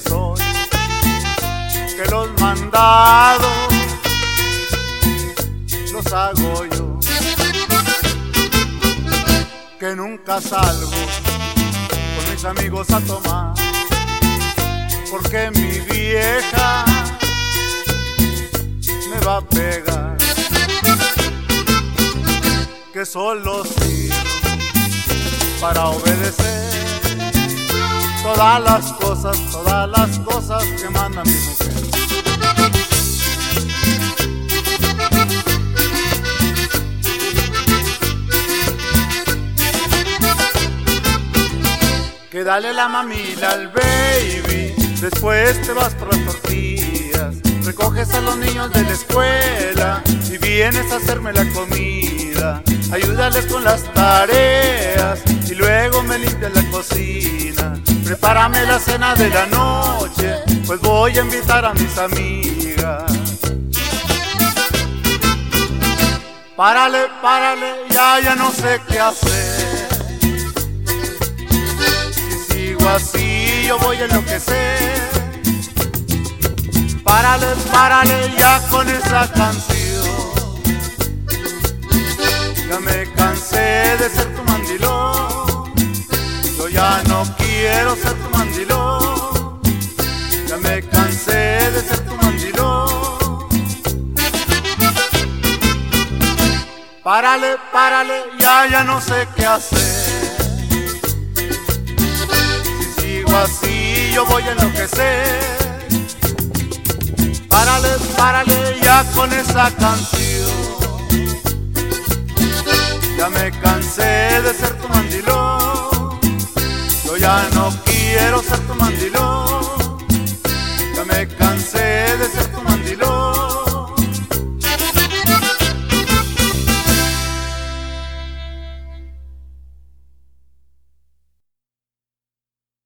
soy, que los mandados los hago yo, que nunca salgo con mis amigos a tomar, porque mi vieja me va a pegar, que solo sirvo para obedecer todas las cosas que manda mi mujer. Que dale la mamila al baby, después te vas por las tortillas, recoges a los niños de la escuela y vienes a hacerme la comida, ayúdales con las tareas y luego me limpias la cocina, prepárame la cena de la noche, pues voy a invitar a mis amigas. Párale, párale, ya no sé qué hacer, si sigo así yo voy a enloquecer. Párale, párale ya con esa canción, ya me cansé de ser tu mandilón, yo ya no quiero ser tu mandilón, ya me cansé de ser tu mandilón. Párale, párale, ya no sé qué hacer, si sigo así yo voy a enloquecer. Párale, párale ya con esa canción, ya me cansé de ser tu mandilón, yo ya no quiero